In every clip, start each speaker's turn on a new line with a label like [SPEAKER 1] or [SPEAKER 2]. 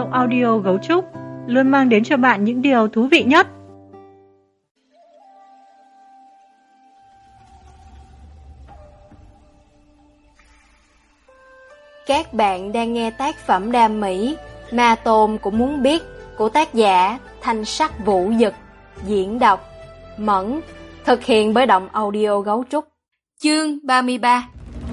[SPEAKER 1] audio Gấu Trúc luôn mang đến cho bạn những điều thú vị nhất.
[SPEAKER 2] Các bạn đang nghe tác phẩm đam mỹ Ma Tôn Cũng Muốn Biết của tác giả Thanh Sắc Vũ Dực, diễn đọc Mẫn, thực hiện bởi Động Audio Gấu Trúc. Chương 33.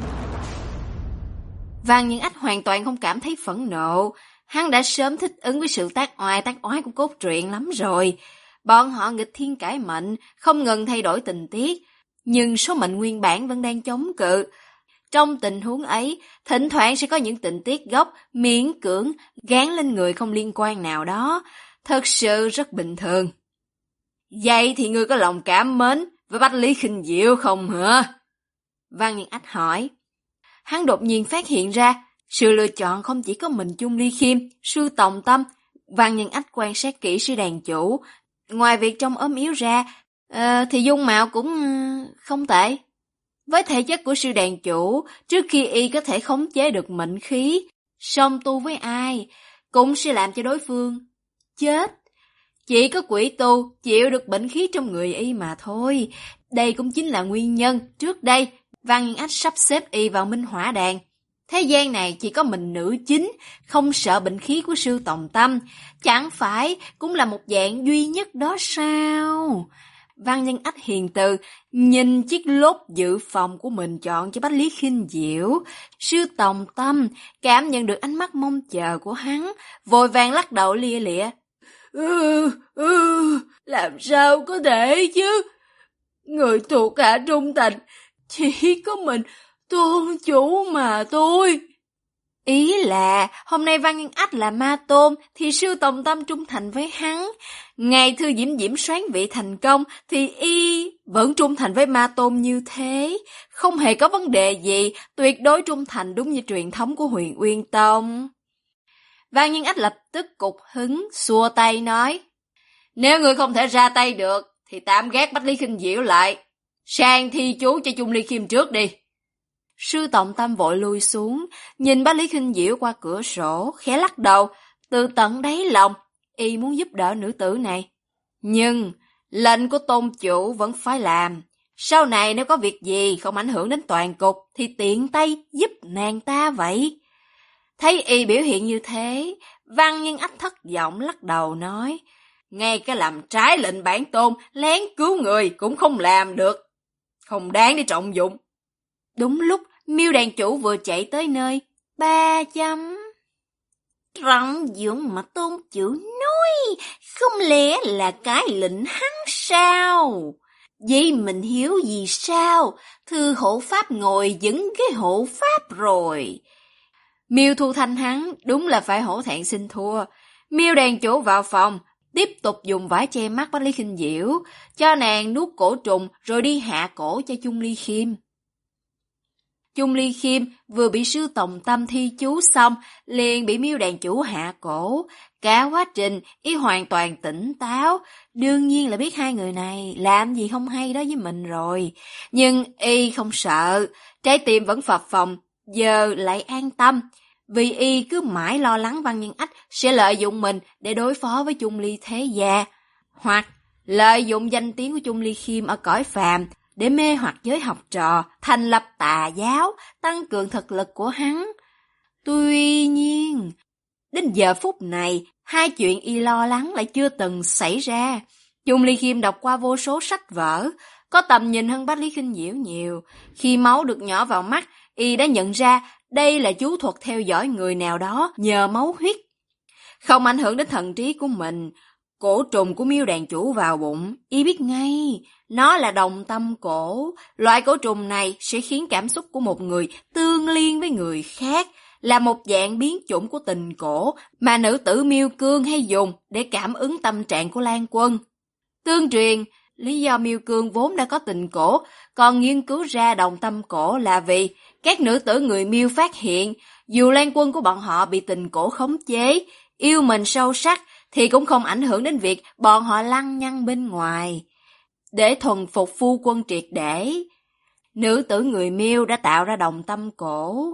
[SPEAKER 2] Văn Nhân Ách hoàn toàn không cảm thấy phẫn nộ, hắn đã sớm thích ứng với sự tác oai của cốt truyện lắm rồi. Bọn họ nghịch thiên cải mệnh, không ngừng thay đổi tình tiết, nhưng số mệnh nguyên bản vẫn đang chống cự. Trong tình huống ấy, thỉnh thoảng sẽ có những tình tiết gốc miễn cưỡng gán lên người không liên quan nào đó, thật sự rất bình thường. Vậy thì ngươi có lòng cảm mến với Bách Lý Khinh Diệu không hả? Văn Nhân Ách hỏi. Hắn đột nhiên phát hiện ra, sự lựa chọn không chỉ có mình Chung Ly Khiêm, Sư Tòng Tâm. Văn Nhân Ách quan sát kỹ sư đàn chủ. Ngoài việc trông ốm yếu ra, thì dung mạo cũng không tệ. Với thể chất của sư đàn chủ, trước khi y có thể khống chế được mệnh khí, song tu với ai, cũng sẽ làm cho đối phương chết. Chỉ có quỷ tu chịu được bệnh khí trong người y mà thôi. Đây cũng chính là nguyên nhân trước đây Văn Nhân Ách sắp xếp y vào Minh Hỏa Đàn. Thế gian này chỉ có mình nữ chính không sợ bệnh khí của sư Tòng Tâm, chẳng phải cũng là một dạng duy nhất đó sao? Văn Nhân Ách hiền từ nhìn chiếc lốt dự phòng của mình chọn cho Bách Lý Khinh Diệu. Sư Tòng Tâm cảm nhận được ánh mắt mong chờ của hắn, vội vàng lắc đầu lia lịa. Làm sao có thể chứ? Người thuộc hạ trung thành chỉ có mình tôn chủ mà thôi. Ý là hôm nay Văn Nhân Ách là ma tôn thì sư Tòng Tâm trung thành với hắn. Ngày Thư Diễm Diễm soán vị thành công thì y vẫn trung thành với ma tôn như thế. Không hề có vấn đề gì, tuyệt đối trung thành đúng như truyền thống của Huyền Uyên Tông. Văn Nhân Ách lập tức cục hứng, xua tay nói. Nếu người không thể ra tay được thì tạm gác Bách Lý Khinh Diệu lại. Sang thi chú cho Chung Ly Khiêm trước đi. Sư Tòng Tâm vội lui xuống, nhìn Bách Lý Khinh Diệu qua cửa sổ, khẽ lắc đầu, từ tận đáy lòng, y muốn giúp đỡ nữ tử này. Nhưng, lệnh của tôn chủ vẫn phải làm. Sau này nếu có việc gì không ảnh hưởng đến toàn cục, thì tiện tay giúp nàng ta vậy. Thấy y biểu hiện như thế, Văn Nhân Ách thất vọng lắc đầu nói, ngay cái làm trái lệnh bản tôn, lén cứu người cũng không làm được. Không đáng để trọng dụng. Đúng lúc Miêu đàn chủ vừa chạy tới nơi, 300. Trọng dụng mà tôn chủ nói, không lẽ là cái lệnh hắn sao? Vậy mình hiếu gì sao? Thư hộ pháp ngồi vững cái hộ pháp rồi. Miêu thu thanh hắn đúng là phải hổ thẹn xin thua. Miêu đàn chủ vào phòng, tiếp tục dùng vải che mắt Bách Lý Khinh Diệu, cho nàng nuốt cổ trùng rồi đi hạ cổ cho Chung Ly Khiêm. Chung Ly Khiêm vừa bị sư Tòng Tâm thi chú xong, liền bị Miêu đàn chủ hạ cổ. Cả quá trình, y hoàn toàn tỉnh táo, đương nhiên là biết hai người này làm gì không hay đó với mình rồi. Nhưng y không sợ, trái tim vẫn phập phồng, giờ lại an tâm, vì y cứ mãi lo lắng Văn Nhân Ách sẽ lợi dụng mình để đối phó với Chung Ly thế gia, hoặc lợi dụng danh tiếng của Chung Ly Khiêm ở cõi phàm, để mê hoặc giới học trò, thành lập tà giáo, tăng cường thực lực của hắn. Tuy nhiên, đến giờ phút này, hai chuyện y lo lắng lại chưa từng xảy ra. Chung Ly Khiêm đọc qua vô số sách vở, có tầm nhìn hơn Bách Lý Khinh Diệu nhiều. Khi máu được nhỏ vào mắt, y đã nhận ra đây là chú thuật theo dõi người nào đó nhờ máu huyết. Không ảnh hưởng đến thần trí của mình. Cổ trùng của Miêu đàn chủ vào bụng, y biết ngay, nó là đồng tâm cổ. Loại cổ trùng này sẽ khiến cảm xúc của một người tương liên với người khác, là một dạng biến chủng của tình cổ mà nữ tử Miêu Cương hay dùng để cảm ứng tâm trạng của Lan Quân. Tương truyền, lý do Miêu Cương vốn đã có tình cổ, còn nghiên cứu ra đồng tâm cổ là vì các nữ tử người Miêu phát hiện, dù Lan Quân của bọn họ bị tình cổ khống chế, yêu mình sâu sắc, thì cũng không ảnh hưởng đến việc bọn họ lăng nhăng bên ngoài. Để thuần phục phu quân triệt để, nữ tử người Miêu đã tạo ra đồng tâm cổ.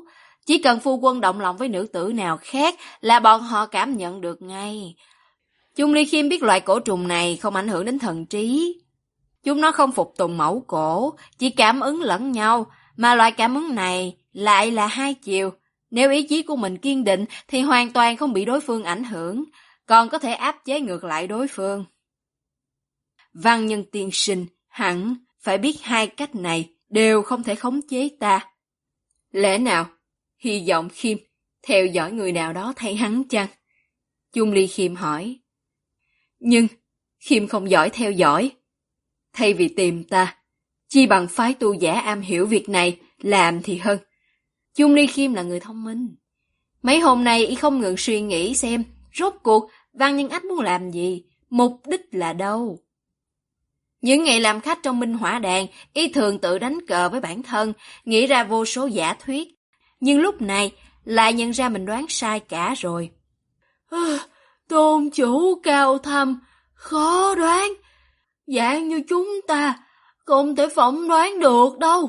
[SPEAKER 2] Chỉ cần phu quân động lòng với nữ tử nào khác là bọn họ cảm nhận được ngay. Chung Ly Khiêm biết loại cổ trùng này không ảnh hưởng đến thần trí. Chúng nó không phục tùng mẫu cổ, chỉ cảm ứng lẫn nhau, mà loại cảm ứng này lại là hai chiều. Nếu ý chí của mình kiên định thì hoàn toàn không bị đối phương ảnh hưởng, còn có thể áp chế ngược lại đối phương. Văn Nhân tiên sinh hẳn phải biết hai cách này đều không thể khống chế ta. Lẽ nào? Hy vọng Khiêm theo dõi người nào đó thay hắn chăng? Chung Ly Khiêm hỏi. Nhưng Khiêm không giỏi theo dõi. Thay vì tìm ta, chi bằng phái tu giả am hiểu việc này làm thì hơn. Chung Ly Khiêm là người thông minh. Mấy hôm nay y không ngừng suy nghĩ xem rốt cuộc Văn Nhân Ách muốn làm gì, mục đích là đâu. Những ngày làm khách trong Minh Hỏa Đàn, y thường tự đánh cờ với bản thân, nghĩ ra vô số giả thuyết. Nhưng lúc này lại nhận ra mình đoán sai cả rồi. Tôn chủ cao thâm, khó đoán. Dạng như chúng ta không thể phỏng đoán được đâu.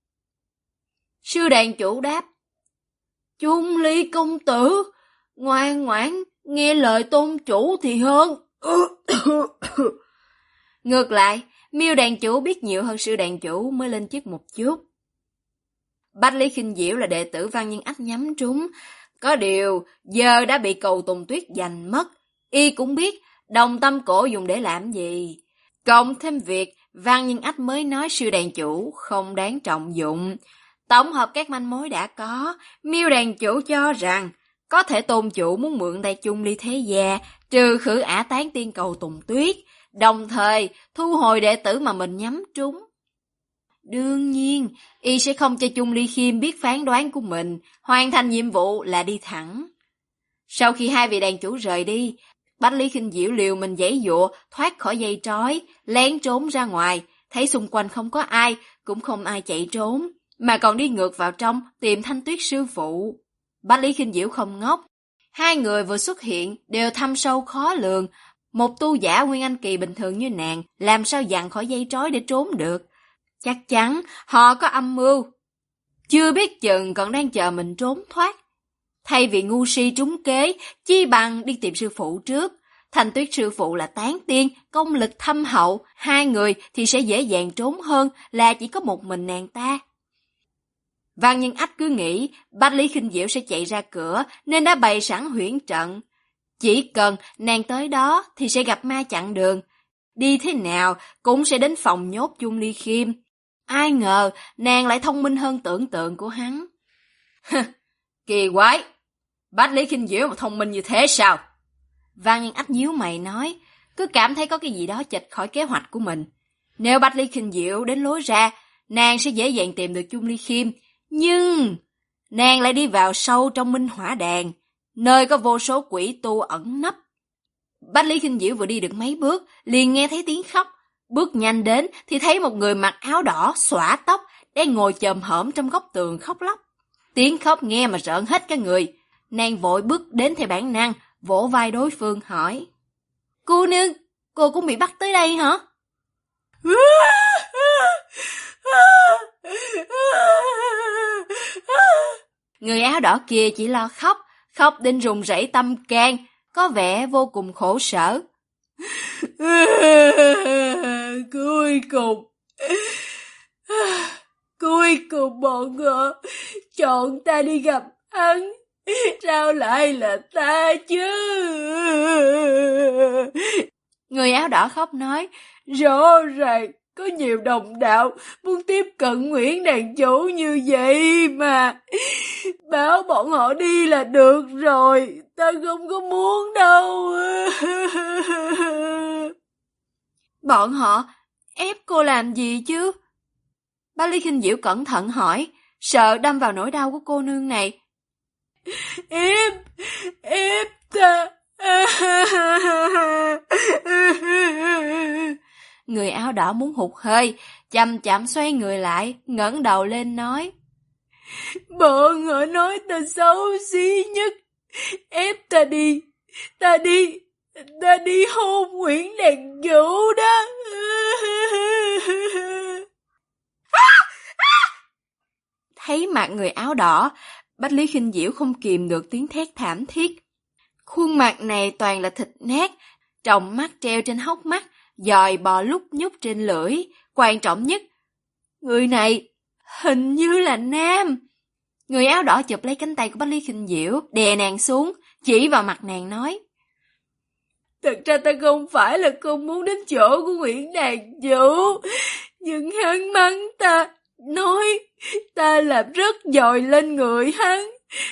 [SPEAKER 2] Sư đàn chủ đáp. Chung Ly công tử, ngoan ngoãn nghe lời tôn chủ thì hơn. Ngược lại, Miêu đàn chủ biết nhiều hơn sư đàn chủ mới lên chức một chút. Bách Lý Khinh Diễu là đệ tử Văn Nhân Ách nhắm trúng, có điều giờ đã bị Cầu Tùng Tuyết giành mất. Y cũng biết đồng tâm cổ dùng để làm gì. Cộng thêm việc Văn Nhân Ách mới nói sư đàn chủ không đáng trọng dụng. Tổng hợp các manh mối đã có, Miêu đàn chủ cho rằng có thể tôn chủ muốn mượn tay Chung Ly thế gia trừ khử ả tán tiên Cầu Tùng Tuyết, đồng thời thu hồi đệ tử mà mình nhắm trúng. Đương nhiên, y sẽ không cho Chung Ly Khiêm biết phán đoán của mình, hoàn thành nhiệm vụ là đi thẳng. Sau khi hai vị đàn chủ rời đi, Bách Lý Khinh Diễu liều mình giãy giụa thoát khỏi dây trói, lén trốn ra ngoài, thấy xung quanh không có ai, cũng không ai chạy trốn, mà còn đi ngược vào trong tìm Thanh Tuyết sư phụ. Bách Lý Khinh Diễu không ngốc, hai người vừa xuất hiện đều thâm sâu khó lường, một tu giả Nguyên Anh kỳ bình thường như nàng làm sao dặn khỏi dây trói để trốn được. Chắc chắn họ có âm mưu, chưa biết chừng còn đang chờ mình trốn thoát. Thay vì ngu si trúng kế, chi bằng đi tìm sư phụ trước. Thanh Tuyết sư phụ là tán tiên, công lực thâm hậu, hai người thì sẽ dễ dàng trốn hơn là chỉ có một mình nàng ta. Văn Nhân Ách cứ nghĩ Bách Lý Khinh Diễu sẽ chạy ra cửa nên đã bày sẵn huyễn trận. Chỉ cần nàng tới đó thì sẽ gặp ma chặn đường. Đi thế nào cũng sẽ đến phòng nhốt Chung Ly Khiêm. Ai ngờ nàng lại thông minh hơn tưởng tượng của hắn. Kỳ quái, Bách Lý Khinh Diễu mà thông minh như thế sao? Văn Nhân Ách nhíu mày nói, cứ cảm thấy có cái gì đó chệch khỏi kế hoạch của mình. Nếu Bách Lý Khinh Diễu đến lối ra, nàng sẽ dễ dàng tìm được Chung Ly Khiêm. Nhưng nàng lại đi vào sâu trong Minh Hỏa Đàn, nơi có vô số quỷ tu ẩn nấp. Bách Lý Khinh Diễu vừa đi được mấy bước, liền nghe thấy tiếng khóc. Bước nhanh đến thì thấy một người mặc áo đỏ, xõa tóc, đang ngồi chồm hổm trong góc tường khóc lóc. Tiếng khóc nghe mà rợn hết cả người. Nàng vội bước đến theo bản năng, vỗ vai đối phương hỏi. Cô nương, cô cũng bị bắt tới đây hả? Người áo đỏ kia chỉ lo khóc, khóc đến run rẩy tâm can, có vẻ vô cùng khổ sở. Cuối cùng bọn họ chọn ta đi gặp hắn, sao lại là ta chứ? Người áo đỏ khóc nói, rõ ràng có nhiều đồng đạo muốn tiếp cận Nguyễn đàn chủ như vậy mà. Bảo bọn họ đi là được rồi, ta không có muốn đâu. Bọn họ ép cô làm gì chứ? Bách Lý Khinh Diễu cẩn thận hỏi, sợ đâm vào nỗi đau của cô nương này. Ép ta. Người áo đỏ muốn hụt hơi, chậm chậm xoay người lại, ngẩng đầu lên nói. Bọn họ nói ta xấu xí nhất, ép ta đi hôn Nguyễn đàn chủ đó. Thấy mặt người áo đỏ, Bách Lý Khinh Diễu không kìm được tiếng thét thảm thiết. Khuôn mặt này toàn là thịt nát, tròng mắt treo trên hốc mắt, giòi bò lúc nhúc trên lưỡi. Quan trọng nhất, người này hình như là nam. Người áo đỏ chụp lấy cánh tay của Bách Lý Khinh Diễu, đè nàng xuống, chỉ vào mặt nàng nói: Thật ra ta không phải là không muốn đến chỗ của Nguyễn Đàn Chủ, nhưng hắn mắng ta, nói ta làm rất dòi lên người hắn.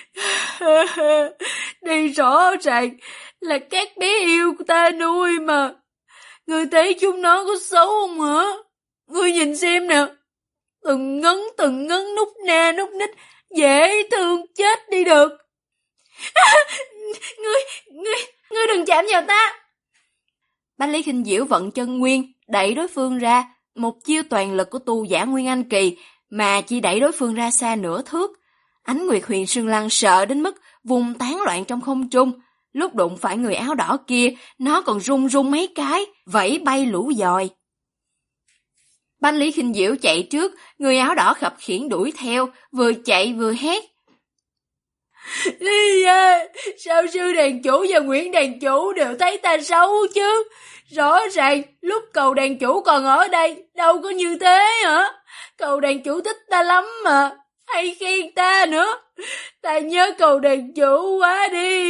[SPEAKER 2] Đây rõ ràng là các bé yêu của ta nuôi mà. Ngươi thấy chúng nó có xấu không hả? Ngươi nhìn xem nè, từng ngấn nút na nút nít, dễ thương chết đi được. Ngươi đừng chạm vào ta. Bách Lý Khinh Diễu vận chân nguyên, đẩy đối phương ra, một chiêu toàn lực của tu giả Nguyên Anh Kỳ mà chỉ đẩy đối phương ra xa nửa thước. Ánh Nguyệt Huyền Sương Lăng sợ đến mức vùng tán loạn trong không trung. Lúc đụng phải người áo đỏ kia, nó còn rung rung mấy cái, vẫy bay lũ dòi. Bách Lý Khinh Diễu chạy trước, người áo đỏ khập khiễng đuổi theo, vừa chạy vừa hét: Lý à, sao sư đàn chủ và Nguyễn đàn chủ đều thấy ta xấu chứ? Rõ ràng lúc cầu đàn chủ còn ở đây, đâu có như thế hả? Cầu đàn chủ thích ta lắm mà, hay khen ta nữa. Ta nhớ cầu đàn chủ quá đi.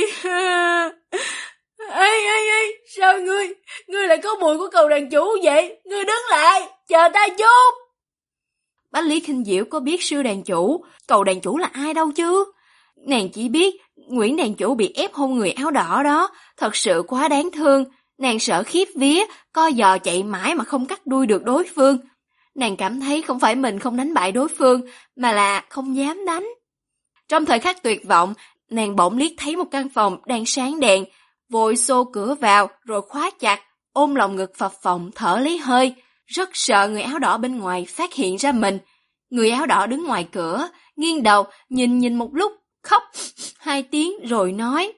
[SPEAKER 2] Ê, sao ngươi lại có mùi của cầu đàn chủ vậy? Ngươi đứng lại, chờ ta chút. Bách Lý Khinh Diễu có biết sư đàn chủ, cầu đàn chủ là ai đâu chứ. Nàng chỉ biết Nguyễn đàn chủ bị ép hôn người áo đỏ đó, thật sự quá đáng thương. Nàng sợ khiếp vía, co giò chạy mãi mà không cắt đuôi được đối phương. Nàng cảm thấy không phải mình không đánh bại đối phương, mà là không dám đánh. Trong thời khắc tuyệt vọng, nàng bỗng liếc thấy một căn phòng đang sáng đèn, vội xô cửa vào rồi khóa chặt, ôm lòng ngực phập phồng thở lấy hơi, rất sợ người áo đỏ bên ngoài phát hiện ra mình. Người áo đỏ đứng ngoài cửa, nghiêng đầu nhìn một lúc, khóc 2 tiếng rồi nói: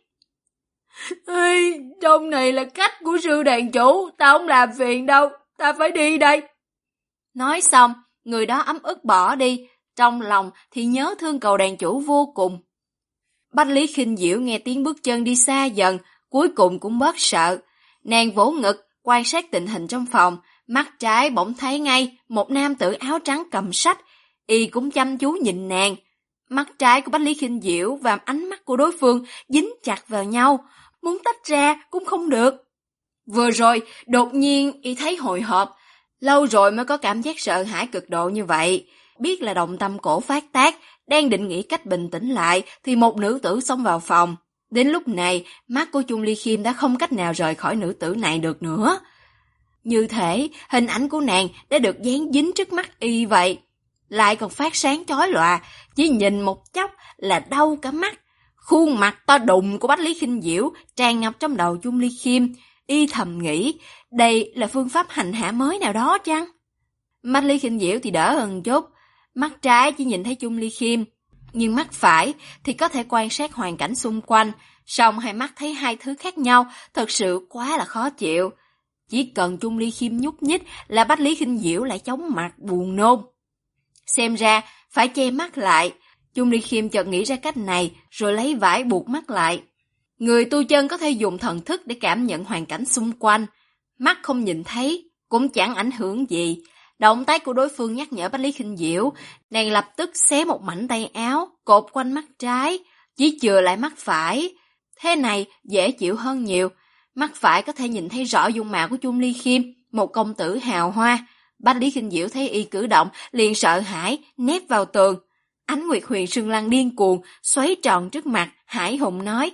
[SPEAKER 2] Ê, trong này là cách của sư đàn chủ, ta không làm phiền đâu, ta phải đi đây. Nói xong, người đó ấm ức bỏ đi, trong lòng thì nhớ thương cầu đàn chủ vô cùng. Bách Lý Khinh Diễu nghe tiếng bước chân đi xa dần, cuối cùng cũng bớt sợ. Nàng vỗ ngực, quan sát tình hình trong phòng, mắt trái bỗng thấy ngay một nam tử áo trắng cầm sách, y cũng chăm chú nhìn nàng. Mắt trái của Bách Lý Khinh Diễu và ánh mắt của đối phương dính chặt vào nhau, muốn tách ra cũng không được. Vừa rồi, đột nhiên y thấy hồi hộp, lâu rồi mới có cảm giác sợ hãi cực độ như vậy. Biết là động tâm cổ phát tác, đang định nghĩ cách bình tĩnh lại thì một nữ tử xông vào phòng. Đến lúc này, mắt của Chung Ly Khiêm đã không cách nào rời khỏi nữ tử này được nữa. Như thể hình ảnh của nàng đã được dán dính trước mắt y vậy. Lại còn phát sáng chói lòa, chỉ nhìn một chốc là đau cả mắt. Khuôn mặt to đùng của Bách Lý Khinh Diễu tràn ngập trong đầu Chung Ly Khiêm. Y thầm nghĩ, đây là phương pháp hành hạ mới nào đó chăng? Bách Lý Khinh Diễu thì đỡ hơn chút. Mắt trái chỉ nhìn thấy Chung Ly Khiêm, nhưng mắt phải thì có thể quan sát hoàn cảnh xung quanh. Song hai mắt thấy hai thứ khác nhau, thật sự quá là khó chịu. Chỉ cần Chung Ly Khiêm nhúc nhích là Bách Lý Khinh Diễu lại chóng mặt buồn nôn. Xem ra phải che mắt lại. Chung Ly Khiêm chợt nghĩ ra cách này rồi lấy vải buộc mắt lại. Người tu chân có thể dùng thần thức để cảm nhận hoàn cảnh xung quanh. Mắt không nhìn thấy cũng chẳng ảnh hưởng gì. Động tác của đối phương nhắc nhở Bách Lý Khinh Diễu, nàng lập tức xé một mảnh tay áo, cột quanh mắt trái, chỉ chừa lại mắt phải. Thế này dễ chịu hơn nhiều. Mắt phải có thể nhìn thấy rõ dung mạo của Chung Ly Khiêm, một công tử hào hoa. Bách Lý Khinh Diễu thấy y cử động, liền sợ hãi, nép vào tường. Ánh Nguyệt Huyền Sương Lăng điên cuồng, xoáy tròn trước mặt, hải hùng nói: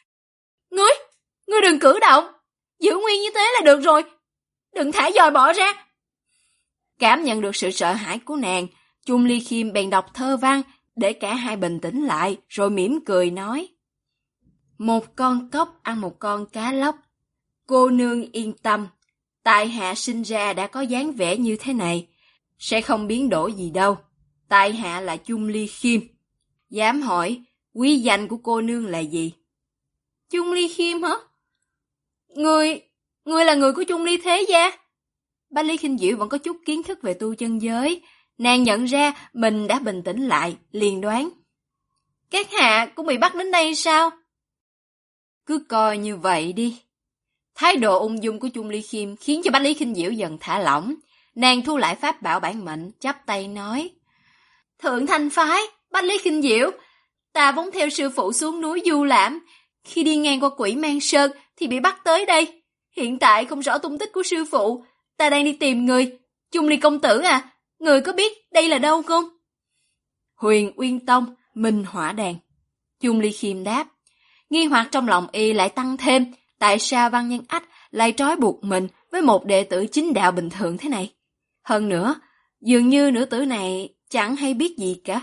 [SPEAKER 2] Ngươi đừng cử động, giữ nguyên như thế là được rồi, đừng thả dòi bỏ ra. Cảm nhận được sự sợ hãi của nàng, Chung Ly Khiêm bèn đọc thơ văn để cả hai bình tĩnh lại, rồi mỉm cười nói: Một con cóc ăn một con cá lóc, cô nương yên tâm, tại hạ sinh ra đã có dáng vẻ như thế này, sẽ không biến đổi gì đâu. Tại hạ là Chung Ly Khiêm. Dám hỏi, quý danh của cô nương là gì? Chung Ly Khiêm hả? Ngươi là người của Chung Ly thế gia? Bách Lý Khinh Diễu vẫn có chút kiến thức về tu chân giới. Nàng nhận ra mình đã bình tĩnh lại, liền đoán. Các hạ cũng bị bắt đến đây sao? Cứ coi như vậy đi. Thái độ ung dung của Chung Ly Khiêm khiến cho Bách Lý Khinh Diễu dần thả lỏng. Nàng thu lại pháp bảo bản mệnh, chắp tay nói: Thượng Thanh phái, Bách Lý Khinh Diễu, ta vốn theo sư phụ xuống núi du lãm. Khi đi ngang qua Quỷ Mang Sơn thì bị bắt tới đây. Hiện tại không rõ tung tích của sư phụ, ta đang đi tìm người. Chung Ly công tử à, người có biết đây là đâu không? Huyền Uyên Tông, Minh Hỏa Đàn. Chung Ly Khiêm đáp. Nghi hoặc trong lòng y lại tăng thêm, tại sao Văn Nhân Ách lại trói buộc mình với một đệ tử chính đạo bình thường thế này? Hơn nữa, dường như nữ tử này chẳng hay biết gì cả.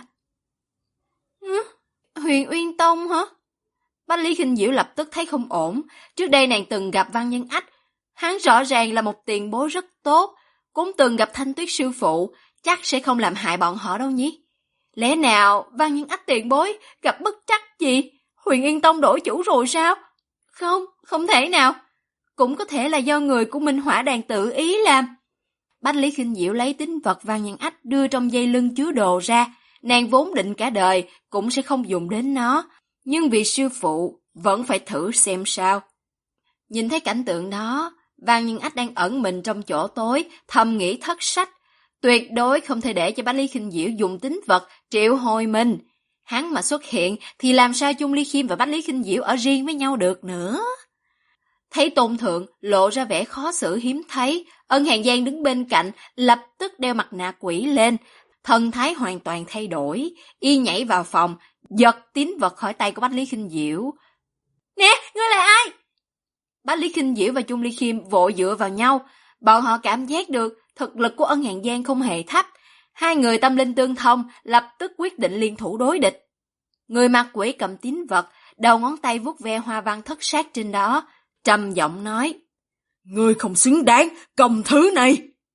[SPEAKER 2] Huyền Uyên Tông hả? Bách Lý Khinh Diễu lập tức thấy không ổn. Trước đây nàng từng gặp Văn Nhân Ách, hắn rõ ràng là một tiền bối rất tốt, cũng từng gặp Thanh Tuyết sư phụ, chắc sẽ không làm hại bọn họ đâu nhỉ? Lẽ nào Văn Nhân Ách tiền bối gặp bất trắc gì? Huyền Yên Tông đổi chủ rồi sao? Không thể nào. Cũng có thể là do người của Minh Hỏa Đàn tự ý làm. Bách Lý Khinh Diễu lấy tín vật Văn Nhân Ách đưa trong dây lưng chứa đồ ra. Nàng vốn định cả đời cũng sẽ không dùng đến nó, nhưng vì sư phụ vẫn phải thử xem sao. Nhìn thấy cảnh tượng đó, Văn Nhân Ách đang ẩn mình trong chỗ tối, thầm nghĩ thất sách. Tuyệt đối không thể để cho Bách Lý Khinh Diễu dùng tín vật triệu hồi mình. Hắn mà xuất hiện thì làm sao Chung Ly Khiêm và Bách Lý Khinh Diễu ở riêng với nhau được nữa. Thấy Tôn Thượng lộ ra vẻ khó xử hiếm thấy, Ân Hàn Giang đứng bên cạnh lập tức đeo mặt nạ quỷ lên, thần thái hoàn toàn thay đổi, y nhảy vào phòng, giật tín vật khỏi tay của Bách Lý Khinh Diễu. Nè, ngươi là ai? Bách Lý Khinh Diễu và Chung Ly Khiêm vội dựa vào nhau, bọn họ cảm giác được thực lực của Ân Hàn Giang không hề thấp. Hai người tâm linh tương thông, lập tức quyết định liên thủ đối địch. Người mặt quỷ cầm tín vật, đầu ngón tay vuốt ve hoa văn thất sát trên đó, trầm giọng nói: Ngươi không xứng đáng cầm thứ này.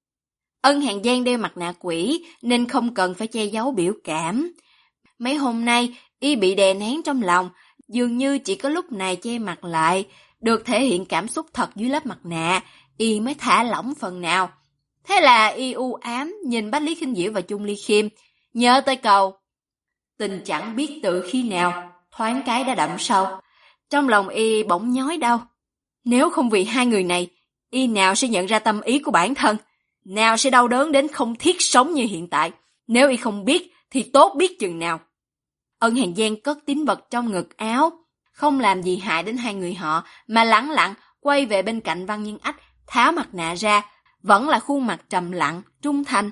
[SPEAKER 2] Ân Hàn Giang đeo mặt nạ quỷ nên không cần phải che giấu biểu cảm. Mấy hôm nay y bị đè nén trong lòng, dường như chỉ có lúc này che mặt lại, được thể hiện cảm xúc thật dưới lớp mặt nạ, y mới thả lỏng phần nào. Thế là y u ám nhìn Bách Lý Khinh Diễu và Chung Ly Khiêm, nhớ tới câu tình chẳng biết từ khi nào, thoáng cái đã đậm sâu. Trong lòng y bỗng nhói đau. Nếu không vì hai người này, y nào sẽ nhận ra tâm ý của bản thân, nào sẽ đau đớn đến không thiết sống như hiện tại. Nếu y không biết thì tốt biết chừng nào. Ân Hàn Giang cất tín vật trong ngực áo, không làm gì hại đến hai người họ, mà lẳng lặng quay về bên cạnh Văn Nhân Ách, tháo mặt nạ ra, vẫn là khuôn mặt trầm lặng, trung thành.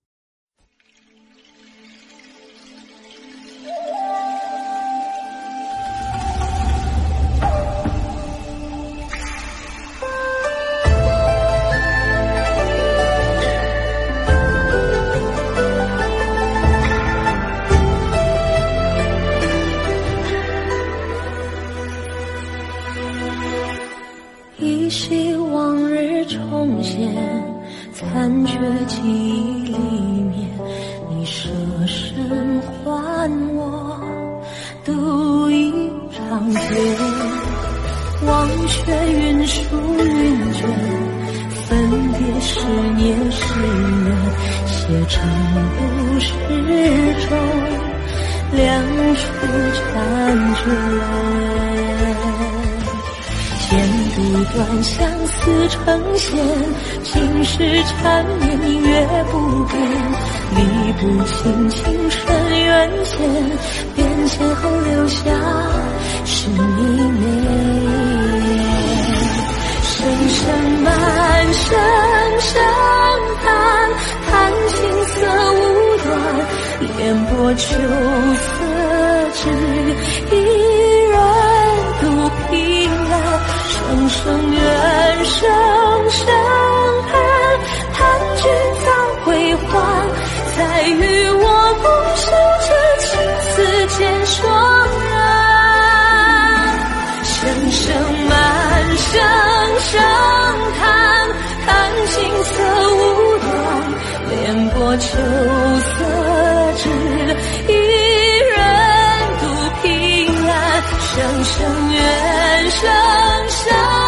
[SPEAKER 3] 依稀往日重现，残缺记忆里面，你舍身还我，独一长剑，忘却云舒云卷，分别十年十月，写成故事中两处缠卷。剪不断相思成线，情是缠绵明月不变，理不清情深缘浅，变迁后留下是你美。声声满声声叹，叹青涩无端，烟波秋色只一人独凭栏。声声怨，声声恨，叹君早归还，再与我共守这青丝渐霜染。声声满，声声叹，叹青涩无端，莲波秋色只一人独凭栏。声声怨，声声